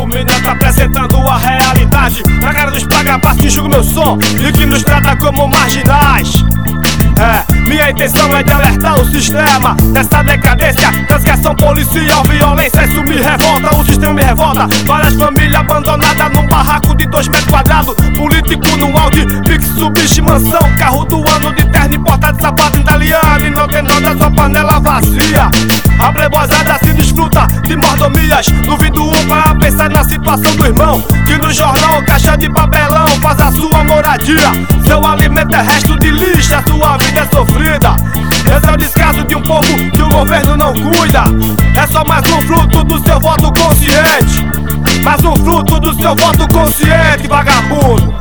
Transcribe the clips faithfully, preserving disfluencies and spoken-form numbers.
fulminante, apresentando a realidade na cara dos paga-paz que julgam meu som e que nos trata como marginais. É, minha intenção é de alertar o sistema dessa decadência, transgressão policial, violência, isso me revolta, o sistema me revolta. Várias famílias abandonadas num barraco de dois metros quadrados, político num Audi, Pix, Biche, mansão, carro do ano de terno importado, sapato italiano e não tem nada, só panela vazia. A playboyzada se desfruta de mordomias, duvido um para pensar na situação do irmão que no jornal, caixa de papelão, faz a sua moradia. Seu alimento é resto de lixo, a sua vida é sofrida. Esse é o descaso de um povo que o governo não cuida. É só mais um fruto do seu voto consciente, mais um fruto do seu voto consciente, vagabundo.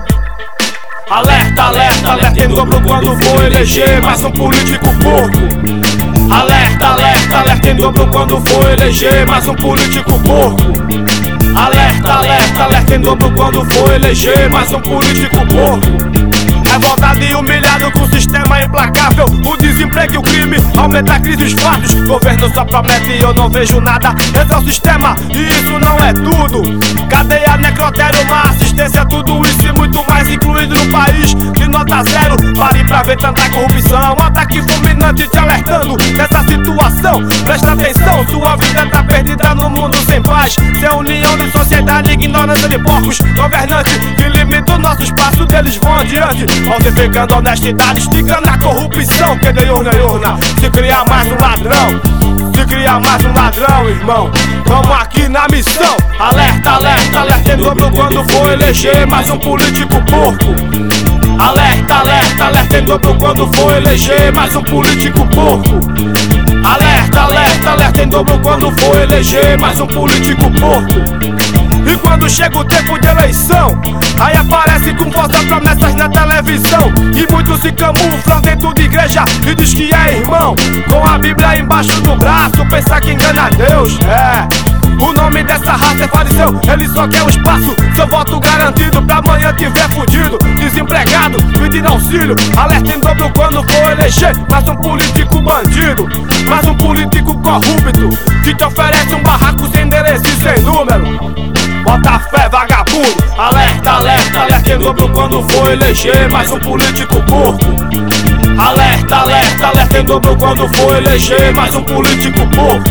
Alerta, alerta, alerta em dobro quando for eleger mais um político porco. Alerta, alerta, alerta em dobro quando for eleger mais um político porco. Alerta, alerta, alerta em dobro quando for eleger mais um político porco. Revoltado e humilhado com o sistema implacável, o desemprego e o crime, aumenta a crise dos fatos. Governo só promete e eu não vejo nada. Esse é o sistema e isso não é tudo. Cadeia, necrotério, má assistência, tudo isso e muito mais incluído no país de nota zero. Pare pra ver tanta corrupção, ataque fulminante te alertando nessa situação. Presta atenção, sua vida tá perdida no mundo sem paz. Sem união de sociedade, ignorância de porcos governantes que limitam o nosso espaço, deles vão adiante. Falsificando a honestidade, esticando a corrupção. Que de urna em urna, se criar mais um ladrão, se criar mais um ladrão, irmão. Tamo aqui na missão. Alerta, alerta, alerta em dobro quando for eleger mais um político porco. Alerta, alerta, alerta em dobro quando for eleger mais um político porco. Alerta, alerta, alerta em dobro quando for eleger mais um político porco. E quando chega o tempo de eleição, aí aparece com falsas promessas na televisão. E muitos se camuflam dentro de igreja e diz que é irmão, com a Bíblia embaixo do braço, pensar que engana Deus. É, o nome dessa raça é fariseu, ele só quer o espaço. Seu voto garantido pra amanhã tiver fudido, desempregado, pedindo auxílio. Alerta em dobro quando for eleger mais um político bandido, mais um político corrupto que te oferece um barraco sem endereço e sem número. Bota fé, vagabundo. Alerta, alerta, alerta em dobro quando for eleger mais um político porco. Alerta, alerta, alerta em dobro quando for eleger mais um político porco.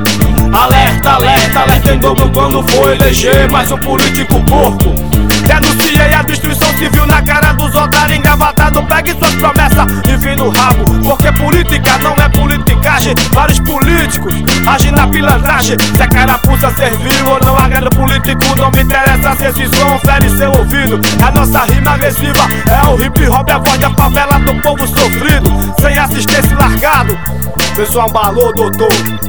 Alerta, alerta, alerta em dobro quando for eleger mais um político porco. Denunciei a destruição civil na cara dos otários engravatados. Pegue suas promessas e vem no rabo, porque política não é politicagem. Vários políticos agem na pilantragem. Se a carapuça serviu ou não agrada o político, não me interessa se esse som fere seu ouvido. A nossa rima agressiva é o hip hop, é a voz da favela do povo sofrido, sem assistência e largado. Pessoal embalou, doutor.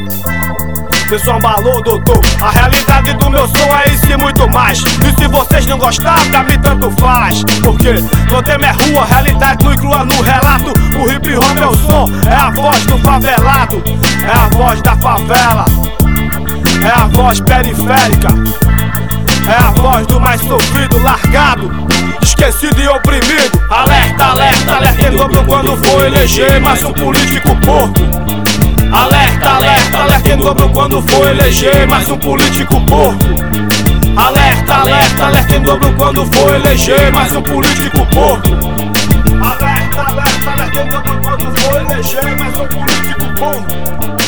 Pessoal embalou, doutor. A realidade do meu som é isso e muito mais. E se vocês não gostarem, pra mim tanto faz. Porque no tema é rua, realidade no inclua no relato. O hip hop é o som, é a voz do favelado, é a voz da favela, é a voz periférica, é a voz do mais sofrido, largado, esquecido e oprimido. Alerta, alerta, alerta em dobro quando for eleger mais um político porco. Alerta, alerta, alerta em dobro quando for eleger mais um político porco. Alerta, alerta, alerta em dobro quando for eleger mais um político porco. Alerta, alerta, alerta em dobro quando for eleger mais um político porco.